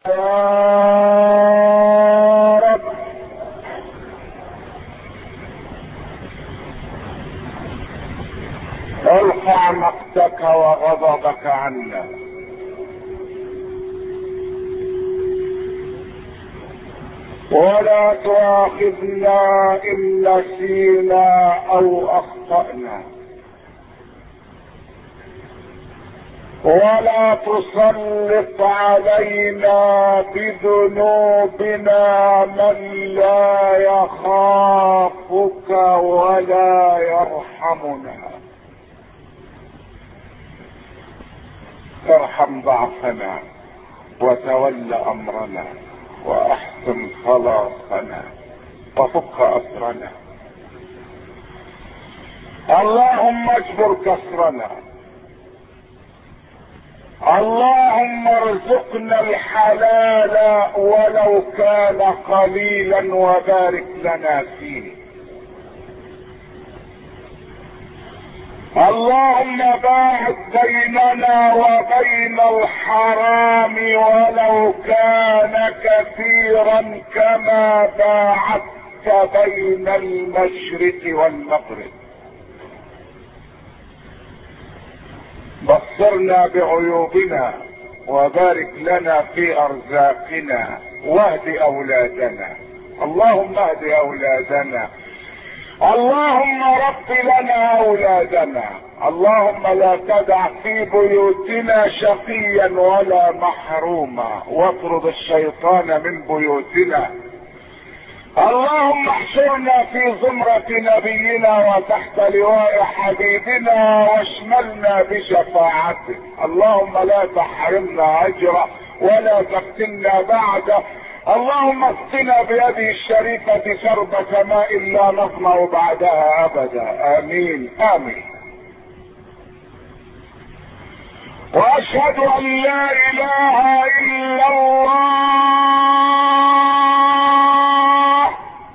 رب ارفع مقتك وغضبك عنا، ولا تؤاخذنا إن نسينا أو أخطأنا، ولا تسلط علينا بذنوبنا من لا يخافك ولا يرحمنا. ارحم ضعفنا وتول أمرنا واحسن خلاصنا وفك اسرنا. اللهم اجبر كسرنا، اللهم ارزقنا الحلال ولو كان قليلا وبارك لنا فيه. اللهم باعد بيننا وبين الحرام ولو كان كثيرا كما باعدت بين المشرق والمغرب. بصرنا بعيوبنا وبارك لنا في ارزاقنا واهد اولادنا. اللهم اهد اولادنا، اللهم رب لنا اولادنا. اللهم لا تدع في بيوتنا شقيا ولا محروما، واطرد الشيطان من بيوتنا. اللهم احشرنا في زمرة نبينا وتحت لواء حبيبنا واشملنا بشفاعته. اللهم لا تحرمنا اجره ولا تفتنا بعده. اللهم اسقنا بيده الشريفة شربة ماء لا نظمأ بعدها ابدا. امين امين. واشهد ان لا اله الا الله.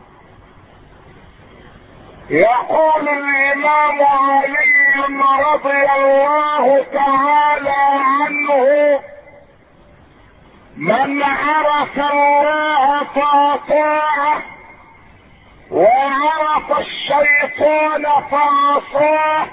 يقول الامام علي رضي الله تعالى عنه: من عرف الله فاطاعه وعرف الشيطان فعصاه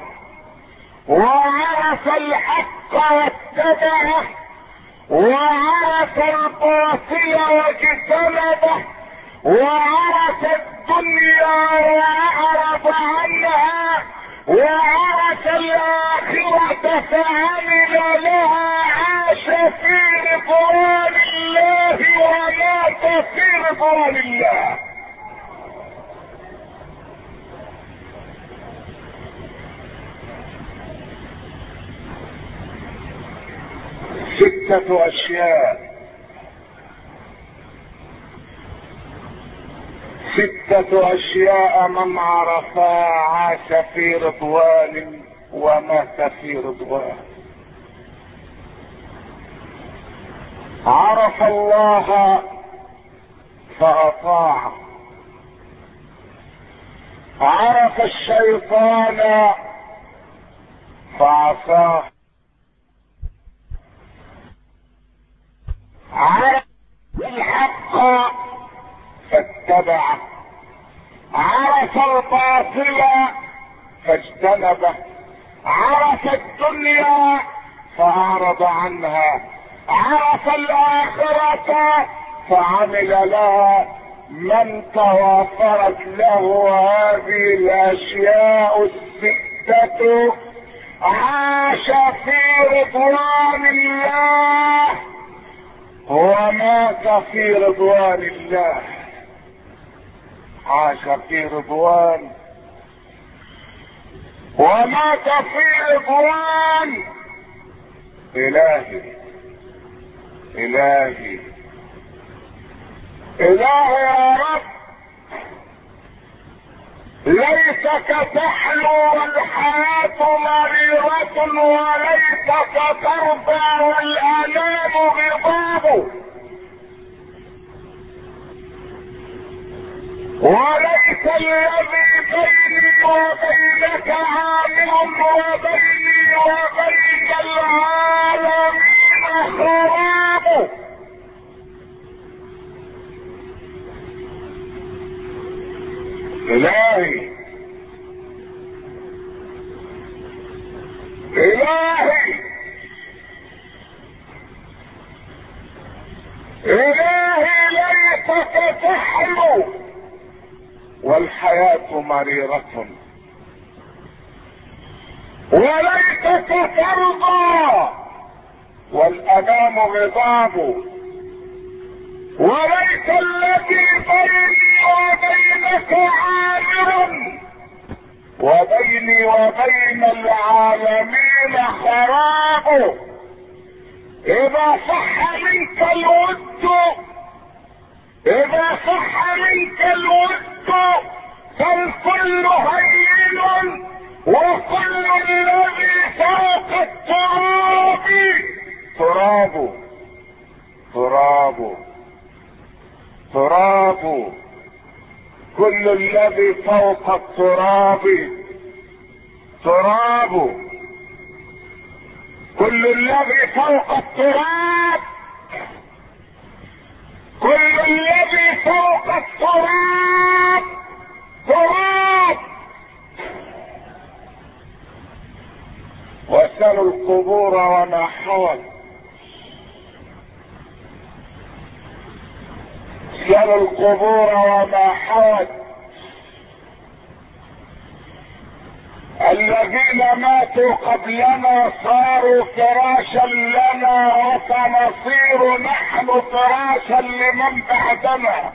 وعرف الحق واتبعه وعرف الباطل واجتنبه وعرف الدنيا واعرض عنها وعرف الاخرة فعمل لها عاش في رضوان الله ومات في رضوان الله. ستة اشياء، ستة اشياء من عرفها عاش في رضوان ومات في رضوان. عرف الله فاطاعه، عرف الشيطان فعصاه، عرف الحق فاتبعه، عرف الباطل فاجتنبه، عرف الدنيا فأعرض عنها، عرف الآخرة فعمل لها. من توافرت له هذه الأشياء الستة عاش في رضوان الله ومات في رضوان الله. عاش في رضوان ومات في رضوان. إلهي إلهي إلهي يا رب، ليتك تحلو والحياة مريرة وليتك ترضى والآلام غضاب، وليس الذي بيني وبينك عامل وبيني وبين العالمين خراب. الهي الهي الهي ليتك تحلو والحياة مريرة، وليتك ترضى والأنام غضاب، وليس الذي بيني وبينك عامر وبيني وبين العالمين خراب. إذا صح منك الود، إذا صح منك الود فالكل هين، وكل الذي فوق التراب تراب تراب تراب. كل الذي فوق التراب تراب. كل الذي فوق التراب، كل الذي فوق التراب تراب. واسألوا القبور وما حوت، اسألوا القبور وما حوت. الذين ماتوا قبلنا صاروا فراشا لنا، وسنصير نحن فراشا لمن بعدنا.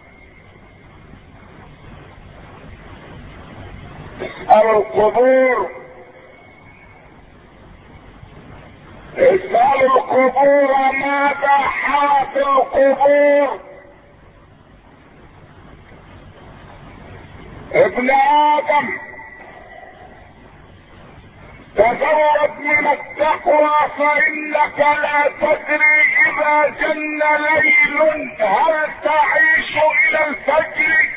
اسألوا القبور، اسألوا القبور ماذا حاط القبور. ابن آدم تزود من التقوى، فإنك لا تدري إذا جن ليل هل تعيش إلى الفجر.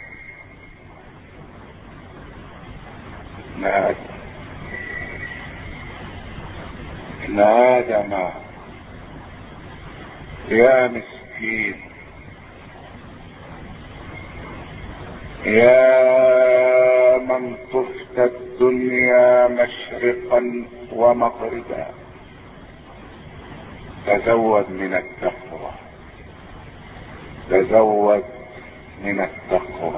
ابن آدم يا مسكين، يا من طفت الدنيا مشرقا ومغربا، تزود من التقوى، تزود من التقوى،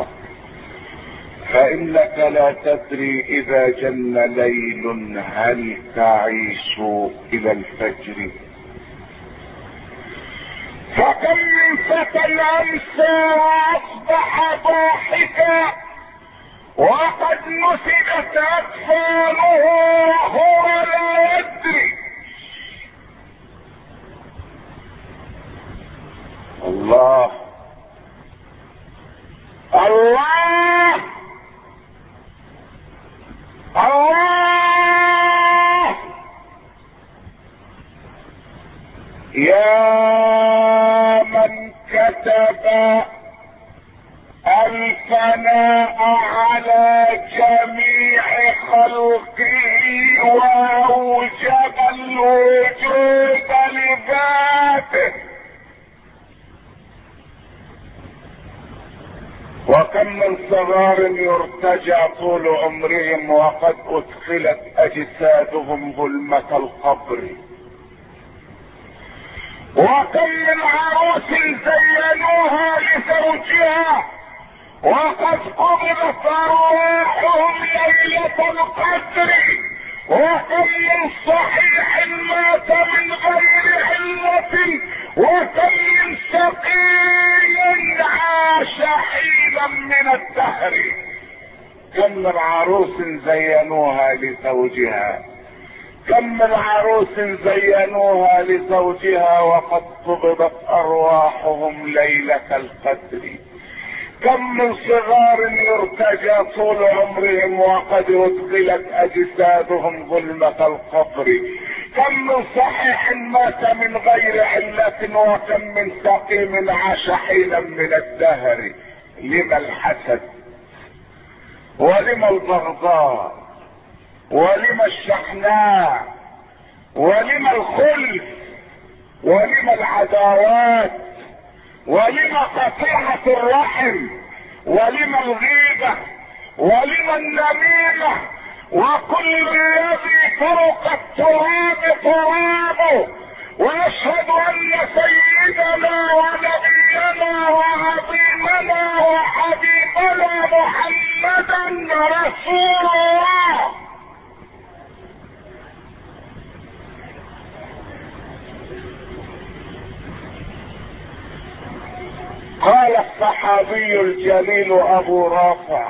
فإنك لا تدري إذا جن ليل هل تعيش إلى الفجر. فكم من فتى أمسى وأصبح ضاحكا، وقد نسجت أطفاله وهو لا يدري. الله الله الله. يا من كتب الفناء على جميع خلقه وأوجب الوجود لذاته، وكم من صغار يرتجى طول عمرهم وقد أدخلت أجسادهم ظلمة القبر، وكم من عروس زينوها لزوجها وقد قبضت أرواحهم ليلة القدر، وكم من صحيح مات من غير علة، وكم من سقيم عاش حينا من الدهر. كم من عروس زينوها لزوجها، كم من عروس زينوها لزوجها وقد قبضت أرواحهم ليلة القدر، كم من صغار يرتجى طول عمرهم وقد أدخلت أجسادهم ظلمة القبر، كم من صحيح مات من غير علة، وكم من سقيم عاش حينا من الدهر. لما الحسد ولما البغضاء ولما الشحناء ولما الخلف ولما العداوات ولما قطيعة الرحم ولم الغيبة ولم النميمة، وكل الذي فرق التراب ترابه. واشهد ان سيدنا ونبينا وعظيمنا وحبيبنا محمدا رسول الله. قال الصحابي الجليل ابو رافع: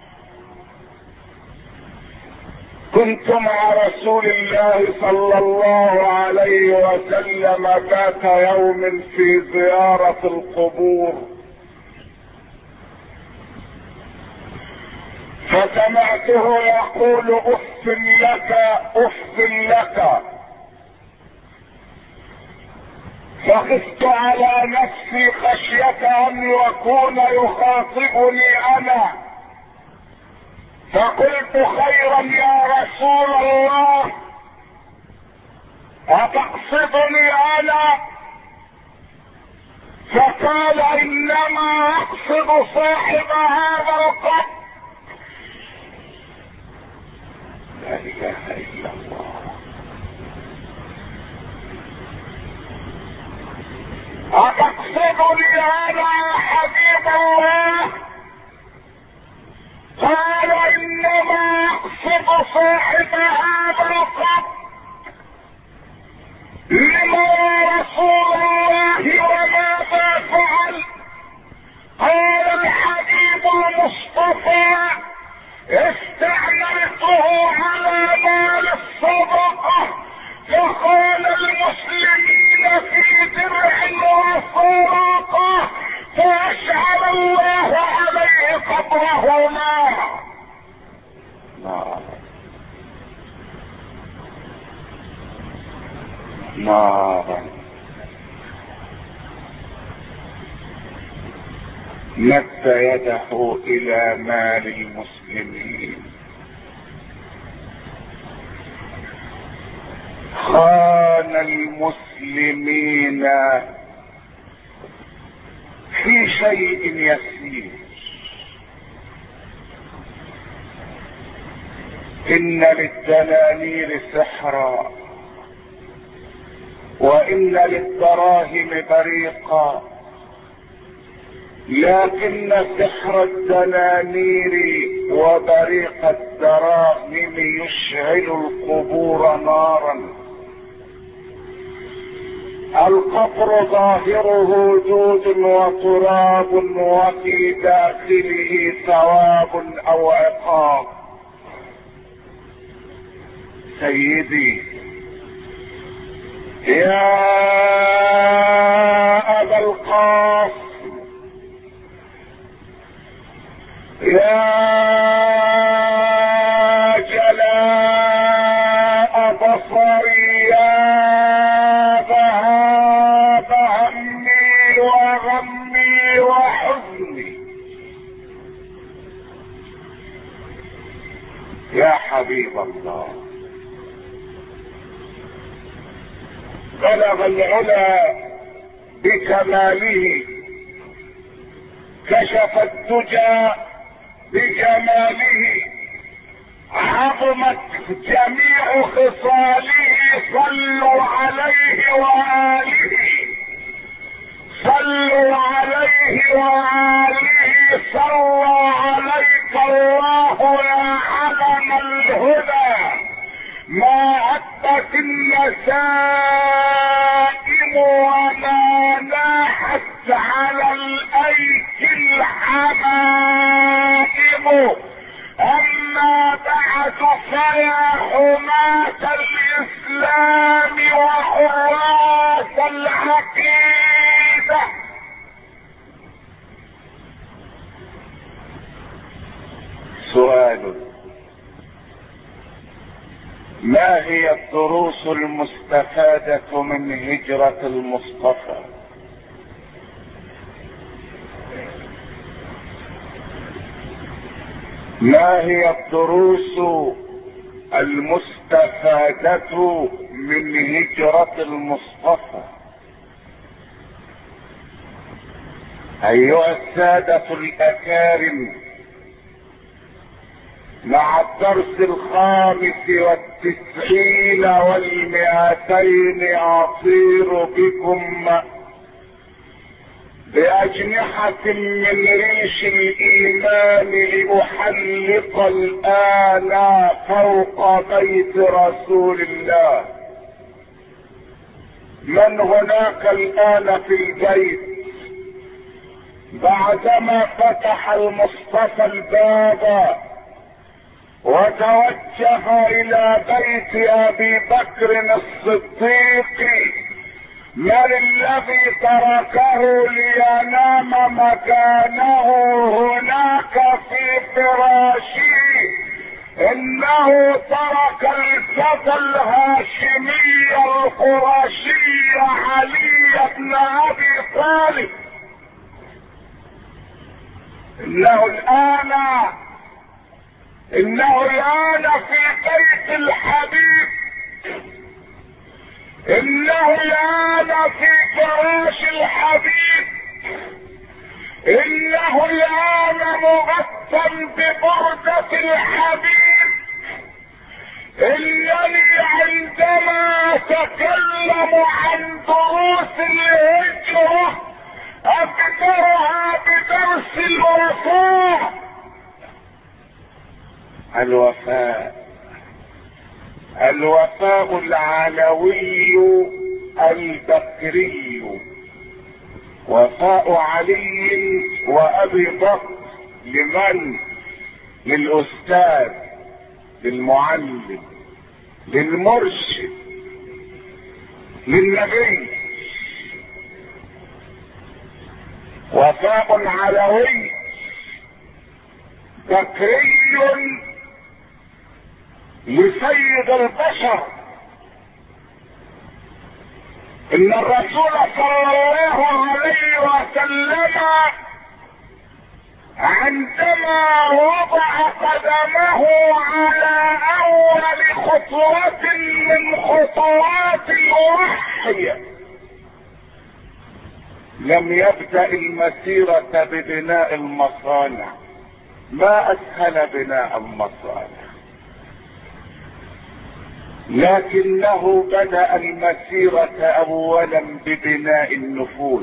كنت مع رسول الله صلى الله عليه وسلم ذات يوم في زيارة القبور، فسمعته يقول: اف لك اف لك. فخفت على نفسي خشية ان يكون يخاطبني انا، فقلت: خيرا يا رسول الله، أتقصدني انا؟ فقال: انما اقصد صاحب هذا القبر. لا اله الا الله. أتقصدني انا يا حبيب الله؟ قال: انما اقصد صاحب هذا القبر. لما يا رسول الله وماذا فعل؟ قال: الحبيب المصطفى استعملته على مال الصدقة، فقال المسلمين في درع وصدقة، فاشعل الله عليه قبره نارا. نارا. مد يده الى مال المسلمين، خان المسلمين في شيء يسير. ان للدنانير سحرا، وان للدراهم بريقا، لكن سحر الدنانير وبريق الدراهم يشعل القبور نارا. القبر ظاهره جود وتراب، وفي داخله ثواب او عقاب. سيدي يا ابا القاسم، يا جلاء بصري، يا ذهاب همي وغمي وحزني، يا حبيب الله. بلغ العلا بكماله، كشف الدجى بجماله، عظمت جميع خصاله. صلوا عليه وآله، صلوا عليه وآله. صلى عليك الله يا علم الهدى، ما عدت النسائم وما ناحت على الايك الحمائم. اما بعد فيا حماة الاسلام وحراس العقيدة، سؤال: ما هي الدروس المستفادة من هجرة المصطفى؟ ما هي الدروس المستفادة من هجرة المصطفى؟ ايها السادة الاكارم، مع الدرس 95 و200 اطير بكم بأجنحة من ريش الإيمان لأحلق الآن فوق بيت رسول الله. من هناك الآن في البيت بعدما فتح المصطفى الباب وتوجه إلى بيت أبي بكر الصديق؟ من الذي تركه لينام مكانه هناك في فراشه؟ انه ترك الفتى الهاشمي القرشي علي بن ابي طالب. انه الان في بيت الحبيب، انه الان في فراش الحبيب، انه الان مغطى ببردة الحبيب. انني عندما اتكلم عن دروس الهجرة ابدأها بدرس الوفاء. الوفاء العلوي البكري، وفاء علي وابي بكر. لمن؟ للاستاذ، للمعلم، للمرشد، للنبي. وفاء علوي بكري لسيد البشر. ان الرسول صلى الله عليه وسلم عندما وضع قدمه على اول خطوة من خطوات الوحي لم يبدأ المسيرة ببناء المصانع. ما اسهل بناء المصانع، لكنه بدأ المسيرة اولا ببناء النفوس.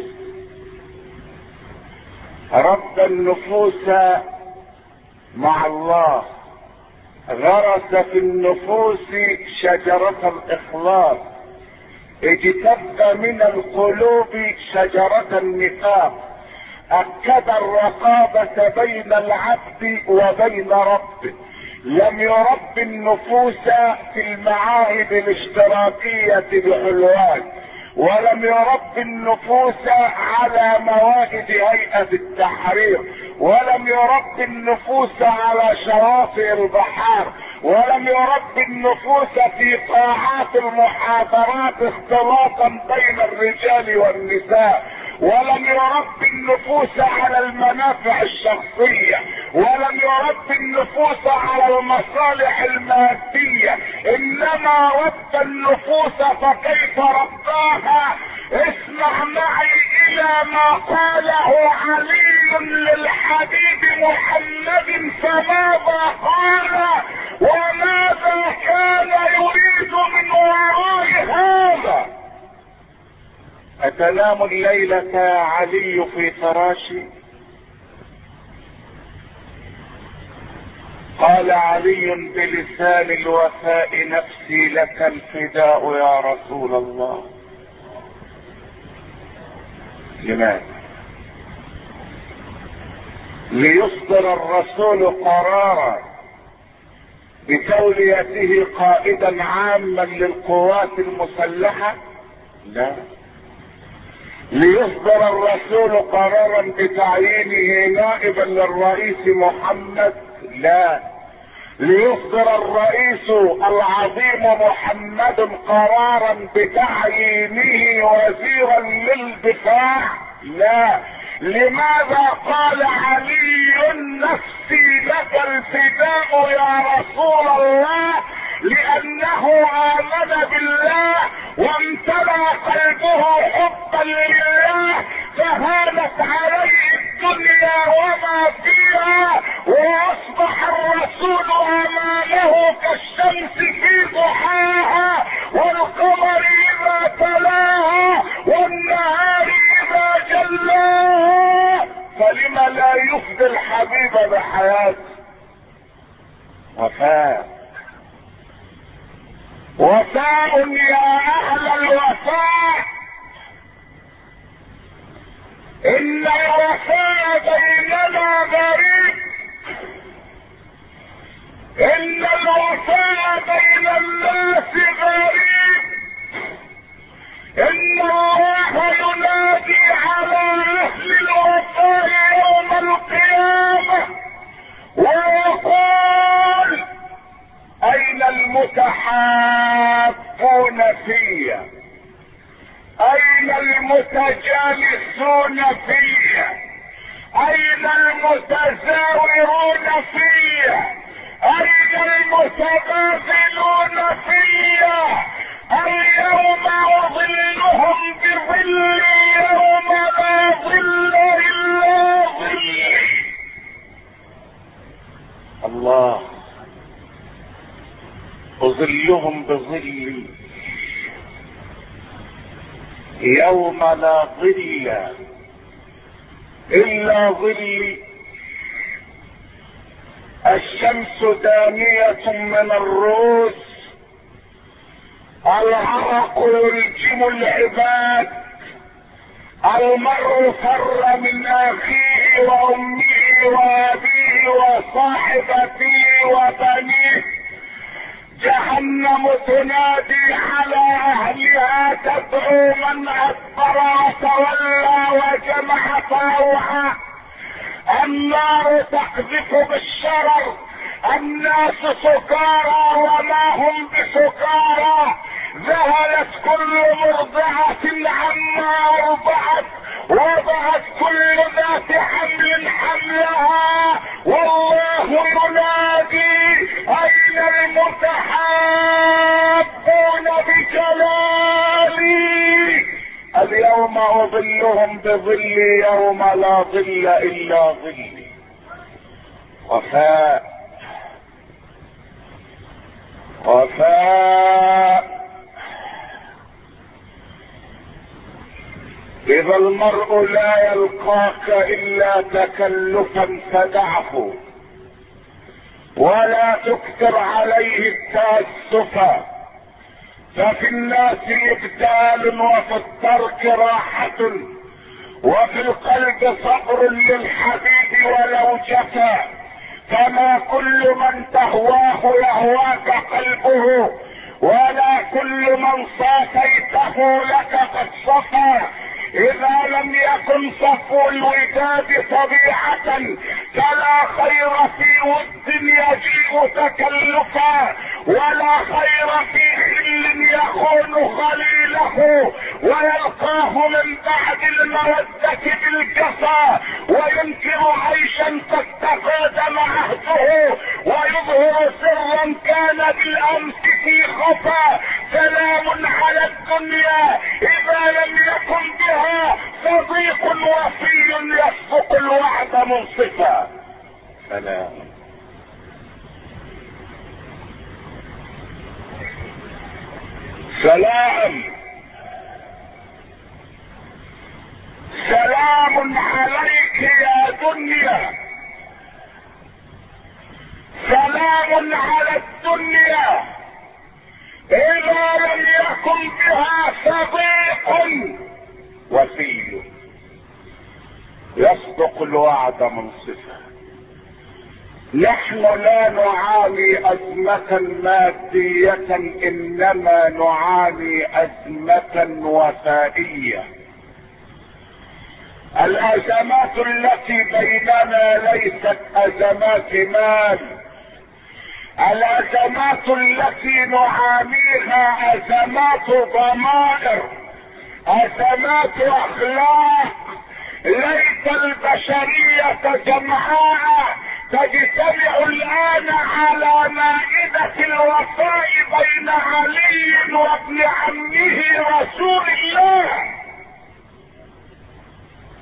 ربى النفوس مع الله، غرس في النفوس شجرة الاخلاص، اجتث من القلوب شجرة النفاق، اكد الرقابة بين العبد وبين ربه. لم يربي النفوس في المعاهد الاشتراكية بحلوان، ولم يربي النفوس على موائد هيئة التحرير، ولم يربي النفوس على شواطئ البحار، ولم يربي النفوس في قاعات المحاضرات اختلاطا بين الرجال والنساء، ولم يربي النفوس على المنافع الشخصية، ولم يربي النفوس على المصالح المادية، انما ربى النفوس. فكيف رباها؟ اسمع معي الى ما قاله علي للحبيب محمد. فماذا قال وماذا كان يريد من وراء هذا؟ أتنام الليلة علي في فراشي؟ قال علي بلسان الوفاء: نفسي لك الفداء يا رسول الله. لماذا؟ ليصدر الرسول قرارا بتوليته قائدا عاما للقوات المسلحة؟ لا. ليصدر الرسول قرارا بتعيينه نائبا للرئيس محمد؟ لا. ليصدر الرئيس العظيم محمد قرارا بتعيينه وزيرا للدفاع؟ لا. لماذا قال علي نفسي لك الفداء يا رسول الله؟ لانه امن بالله وامتلأ قلبه حبا لله، فهانت عليه الرسول امامه كالشمس في ضحاها والقمر اذا تلاها والنهار اذا جلاها، فلم لا يفدي الحبيب بحياته؟ وفاء، وفاء يا اهل الوفاء. ان الوفاء بيننا غريب، ان الوفاء بين الناس غريب. ان الله ينادي على اهل الوفاء يوم القيامة ويقول اين المتحابون فيا؟ اين المتجالسون فيا؟ اين المتزاورون فيا؟ اين المتبادلون فيا؟ اليوم اظلهم بظلي يوم لا ظل الا ظلي. الله، اظلهم بظلي يوم لا ظل الا ظلي. الشمس دانية من الرؤوس، العرق يلجم العباد، المرء فر من اخيه وامه وابيه وصاحبته وبنيه. جهنم تنادي على اهلها تدعو من ادبر وتولى وجمع فاوعى. النار تقذف بالشرر، الناس سكارى وما هم بسكارى. ذهلت كل مرضعة عما ارضعت، وضعت كل ذات حمل حملها، والله ينادي اين المتحابون بجلالي؟ اليوم اظلهم بظلي يوم لا ظل الا ظلي. وفاء، وفاء. اذا المرء لا يلقاك الا تكلفا فدعه، ولا تكثر عليه التاسفا، ففي الناس ابدال وفي الترك راحة، وفي القلب صبر للحبيب ولو جفا. فما كل من تهواه يهواك قلبه، ولا كل من صافيته لك قد صفى. اذا لم يكن صفو الوداد طبيعة فلا خير في ود يجيء تكلفا، ولا خير في خل يخون خليله ويلقاه من بعد المودة بالجفا، وينكر عيشا تستفاد عهده، ويظهر سرا كان بالامس في خفا. سلام على الدنيا اذا لم يكن بها صديق وفي يصدق الوعد منصفا. سلام، سلام، سلام عليك يا دنيا، سلام على الدنيا اذا لم يكن بها صديق وفي يصدق الوعد منصفا. نحن لا نعاني ازمة مادية، انما نعاني ازمة وفائية. الازمات التي بيننا ليست ازمات مال، الازمات التي نعانيها ازمات ضمائر، ازمات اخلاق. ليس البشرية جمعاء تجتمع الان على مائدة الوفاء بين علي وابن عمه رسول الله.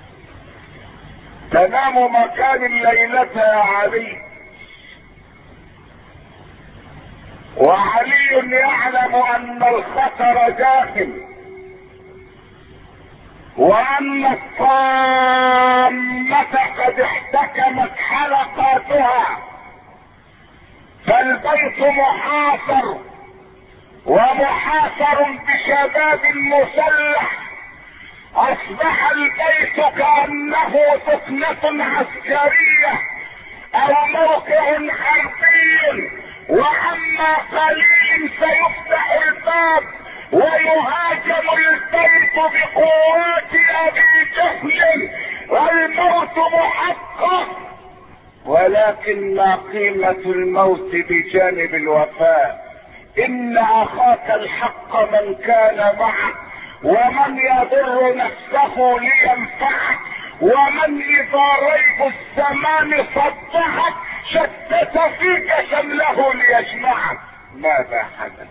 تنام مكان الليلة يا علي، يعلم ان الخطر داخل، وان الطامة قد احتكمت حلقاتها، فالبيت محاصر، ومحاصر بشباب مسلح. اصبح البيت كأنه سكنة عسكرية او موقع حربي، وعما قليل سيفتح الباب ويهاجم البيت بقوات ابي جهل، والموت محقق. ولكن ما قيمة الموت بجانب الوفاء؟ ان اخاك الحق من كان معك، ومن يضر نفسه لينفعك، ومن اذا ريب الزمان صدعك شتت فيك شمله ليجمعك. ماذا حدث؟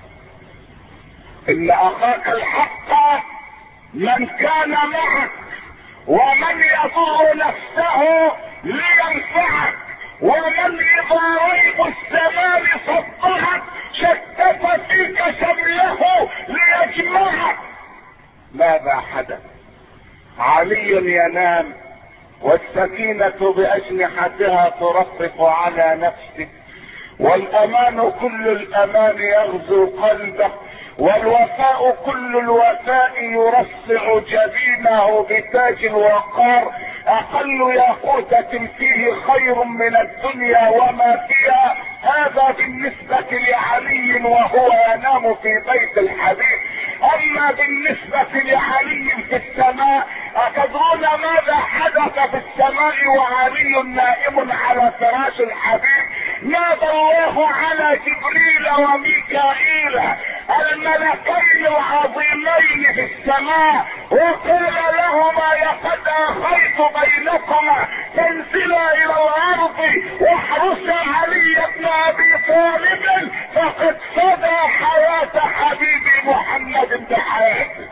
ان اخاك الحق من كان معك، ومن يضر نفسه لينفعك، ومن اذا ريب الزمان صدعك شتت فيك شمله ليجمعك. ماذا حدث؟ علي ينام والسكينة بأجنحتها ترفرف على نفسه، والامان كل الامان يغزو قلبه، والوفاء كل الوفاء يرصع جبينه بتاج الوقار. اقل ياقوتة فيه خير من الدنيا وما فيها، هذا بالنسبة لعلي وهو ينام في بيت الحبيب. اما بالنسبة لعلي في السماء، اتدرون ماذا حدث في السماء وعلي نائم على فراش الحبيب؟ نادى الله على جبريل وميكائيل الملكين العظيمين في السماء، وقال لهما لقد اخيت بينكما، فانزلا الى الارض واحرسا علي بن ابي طالب، فقد فدى حياة حبيبي محمد بحياته.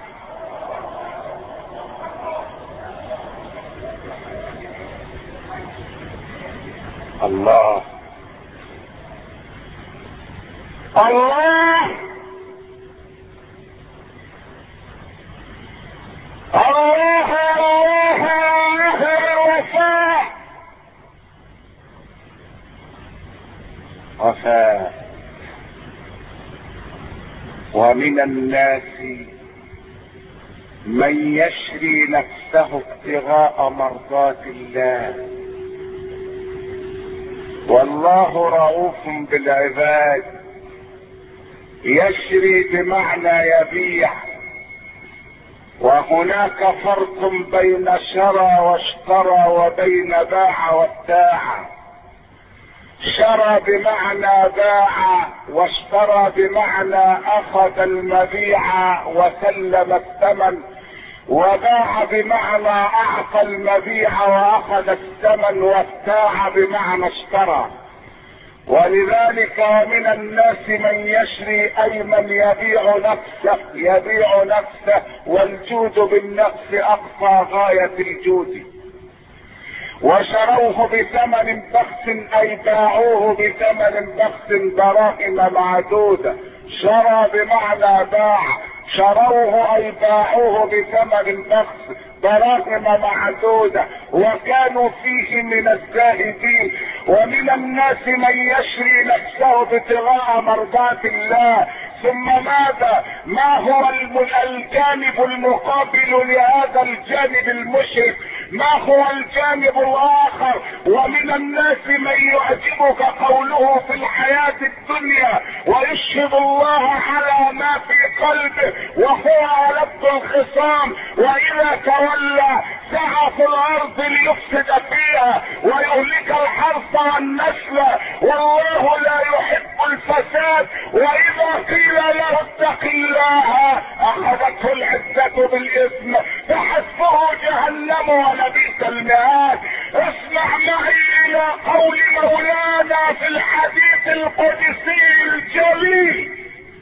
الله الله الله الله الوفاء. وفاء. ومن الناس من يشري نفسه ابتغاء مرضات الله، والله رؤوف بالعباد. يشري بمعنى يبيع، وهناك فرق بين شرى واشترى وبين باع وابتاع. شرى بمعنى باع، واشترى بمعنى اخذ المبيع وسلم الثمن، وباع بمعنى اعطى المبيع واخذ الثمن، وابتاع بمعنى اشترى. ولذلك من الناس من يشري اي من يبيع نفسه، والجود بالنفس اقصى غاية الجود. وشروه بثمن بخس اي باعوه بثمن بخس دراهم معدودة. شرى بمعنى باع، شروه اي باعوه بثمن بخس دراهم معدودة، وكانوا فيه من الزاهدين. ومن الناس من يشري نفسه ابتغاء مرضات الله. ثم ماذا؟ ما هو الجانب المقابل لهذا الجانب المشرك؟ ما هو الجانب الاخر؟ ومن الناس من يعجبك قوله في الحياة الدنيا ويشهد الله على ما في قلبه وهو ألد الخصام، واذا تولى سعى في الارض ليفسد فيها ويهلك الحرث والنسل، والله لا يحب الفساد. واذا قيل له اتق الله اخذته العزة بالاثم، فحسبه جهنم ولبئس المهاد. اسمع معي الى قول مولانا في الحديث القدسي الجليل: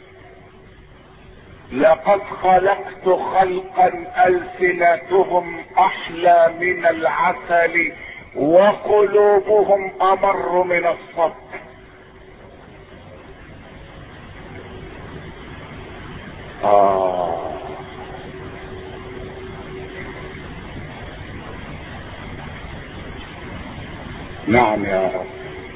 لقد خلقت خلقا ألسنتهم احلى من العسل وقلوبهم امر من الصبر. نعم يا رب.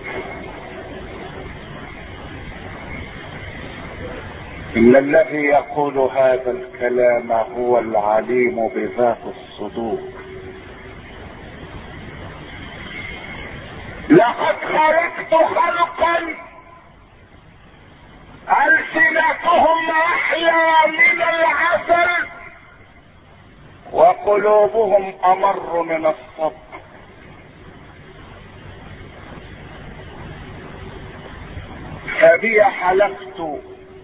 إن الذي يقول هذا الكلام هو العليم بذات الصدور. لقد خلقت خلقا ألسنتهم أحلى من العسل وقلوبهم أمر من الصبر. فبي حلقت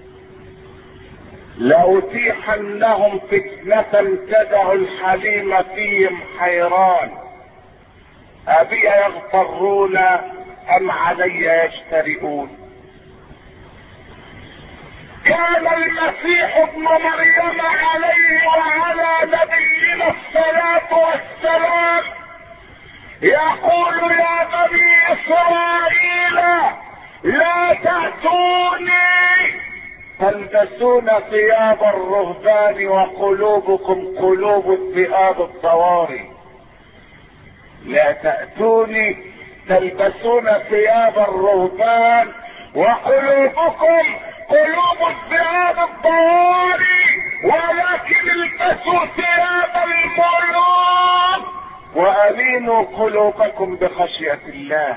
لأتيحنهم فتنة تدع الحليم فيهم حيران، أبي يغترون أم علي يجترئون. كان المسيح ابن مريم عليه وعلى نبينا الصلاة والسلام يقول يا بني إسرائيل لا تأتوني تلبسون ثياب الرهبان وقلوبكم قلوب الذئاب الضواري. لا تأتوني تلبسون ثياب الرهبان وقلوبكم قلوب الذئاب الضواري، ولكن البسوا ثياب الملوك وألينوا قلوبكم بخشية الله.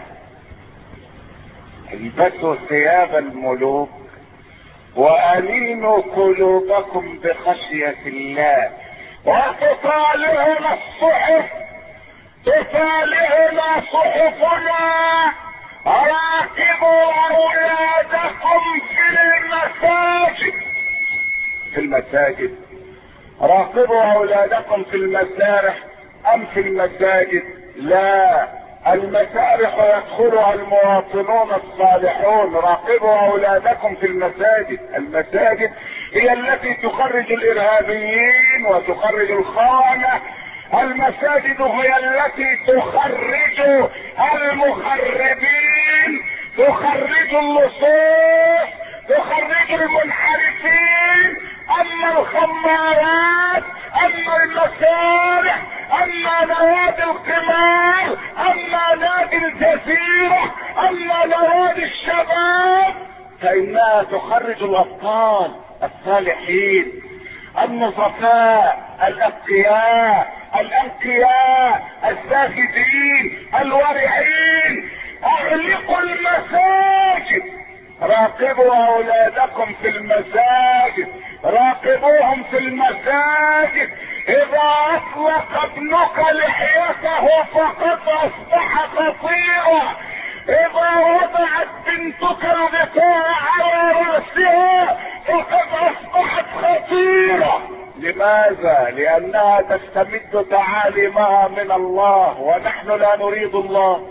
البسوا ثياب الملوك وألينوا قلوبكم بخشية الله. وتطالعنا الصحف، تطالعنا صحفنا، راقبوا أولادكم في المساجد. في المساجد راقبوا أولادكم في المسارح أم في المساجد؟ لا، المسارح يدخلها المواطنون الصالحون. راقبوا أولادكم في المساجد. المساجد هي التي تخرج الإرهابيين وتخرج الخونة. المساجد هي التي تخرج المخربين، تخرج اللصوص، تخرج المنحرفين. اما الخمارات، اما المسارح، اما نوادي القمار، اما نادي الجزيرة، اما نوادي الشباب فانها تخرج الابطال الصالحين النصفاء الاتقياء الانقياء الزاهدين الورعين. اغلقوا المساجد. راقبوا اولادكم في المساجد، راقبوهم في المساجد. اذا اطلق ابنك لحيته فقد اصبح خطيرا. اذا وضعت بنتك الغطاء على رأسها فقد اصبحت خطيرة. لماذا؟ لانها تستمد تعاليمها من الله ونحن لا نريد الله.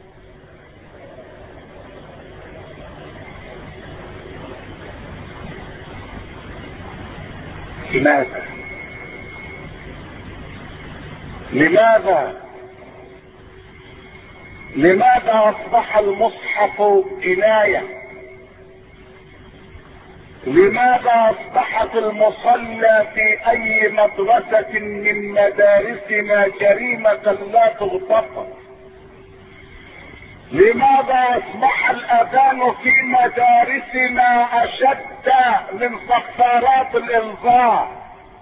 لماذا؟ لماذا؟ لماذا اصبح المصحف جناية؟ لماذا اصبحت المصلى في اي مدرسة من مدارسنا جريمة لا تغتفر؟ لماذا اصبح الاذان في مدارسنا اشد من صفارات الانذار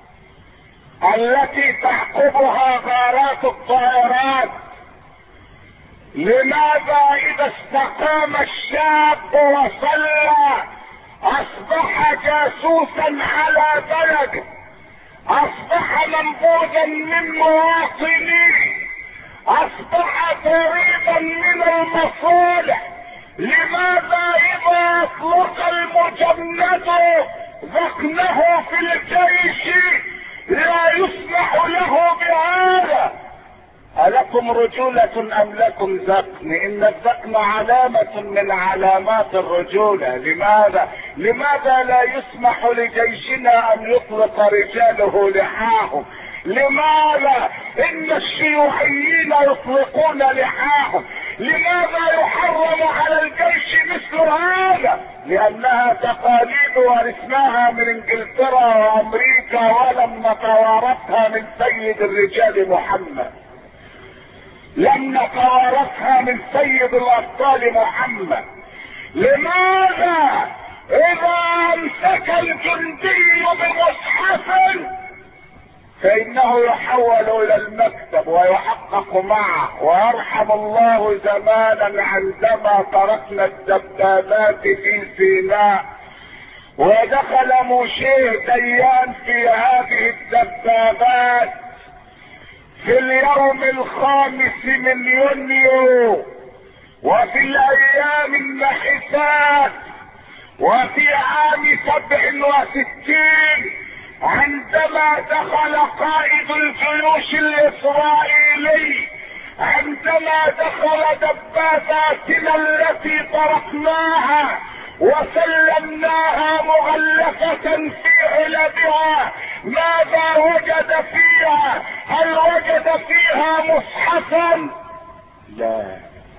التي تعقبها غارات الطائرات؟ لماذا اذا استقام الشاب وصلى اصبح جاسوسا على بلده، اصبح منبوذا من مواطنيه، اصبح قريبا من المصالح؟ لماذا اذا اطلق المجند ذقنه في الجيش لا يسمح له بهذا؟ ألكم رجولة أم لكم ذقن؟ إن الذقن علامة من علامات الرجولة. لماذا لا يسمح لجيشنا أن يطلق رجاله لحاهم؟ لماذا؟ إن الشيوعيين يطلقون لحاهم. لماذا يحرم على الجيش مثل هذا؟ لانها تقاليد ورثناها من انجلترا وامريكا ولم نتوارثها من سيد الرجال محمد، لم نتوارثها من سيد الابطال محمد. لماذا اذا امسك الجندي بمصحف فانه يحول الى المكتب ويحقق معه، ويرحم الله زمانا عندما تركنا الدبابات في سيناء ودخل موشيه ديان في هذه الدبابات في اليوم 5 من يونيو وفي الايام النحسات وفي عام 67 عندما دخل قائد الجيوش الاسرائيلي، عندما دخل دباباتنا التي طرقناها وسلمناها مغلفة في علبها، ماذا وجد فيها؟ هل وجد فيها مصحفا؟ لا،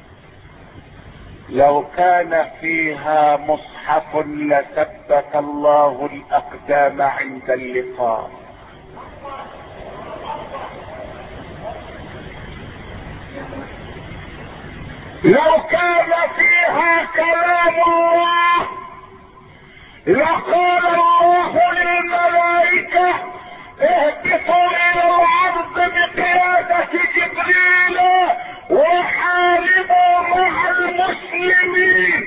لو كان فيها مصحف لثبت الله الاقدام عند اللقاء. لو كان فيها كلام الله لقال الله للملائكة اهبطوا الى الارض بقيادة جبريل وحاربوا مع المسلمين.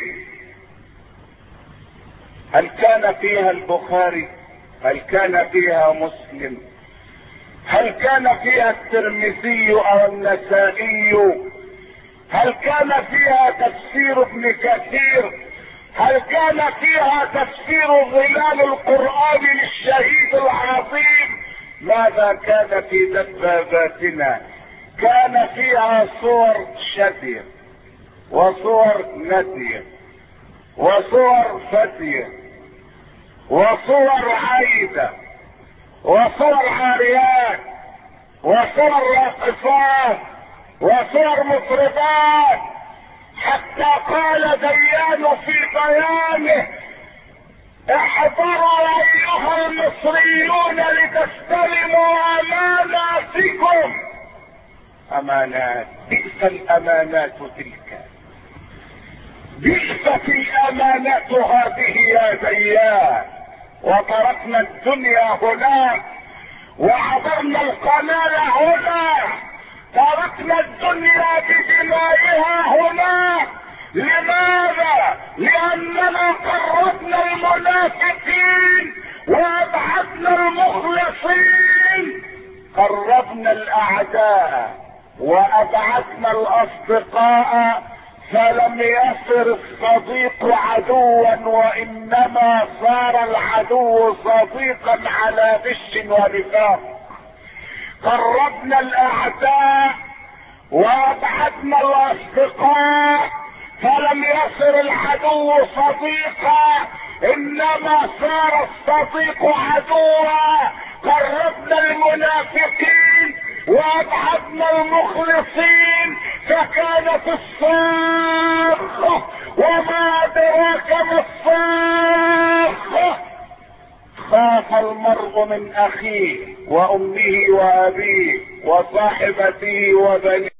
هل كان فيها البخاري؟ هل كان فيها مسلم؟ هل كان فيها الترمذي او النسائي؟ هل كان فيها تفسير ابن كثير؟ هل كان فيها تفسير ظلال القرآن للشهيد العظيم؟ ماذا كان في دباباتنا؟ كان فيها صور شدية وصور ندية وصور فتية وصور عايدة وصور عاريات وصور راقصات وصور مطربات، حتى قال ديان في بيانه احضروا ايها المصريون لتستلموا اماناتكم. امانات، بئس الامانات تلك، بئست الامانات هذه يا ديان. وتركنا الدنيا هناك وعبرنا القناه هنا، تركنا الدنيا بدمائها هناك. لماذا؟ لاننا قربنا المنافقين وابعدنا المخلصين، قربنا الاعداء وابعدنا الاصدقاء، فلم يصر الصديق عدوا وانما صار العدو صديقا على غش ونفاق. قربنا الاعداء وابعدنا الاصدقاء، فلم يصر العدو صديقا انما صار الصديق عدوا. قربنا المنافقين وابعدنا المخلصين، فكانت الصاخة. وما ادراك ما الصاخة؟ خاف المرء من اخيه وامه وابيه وصاحبته وبنيه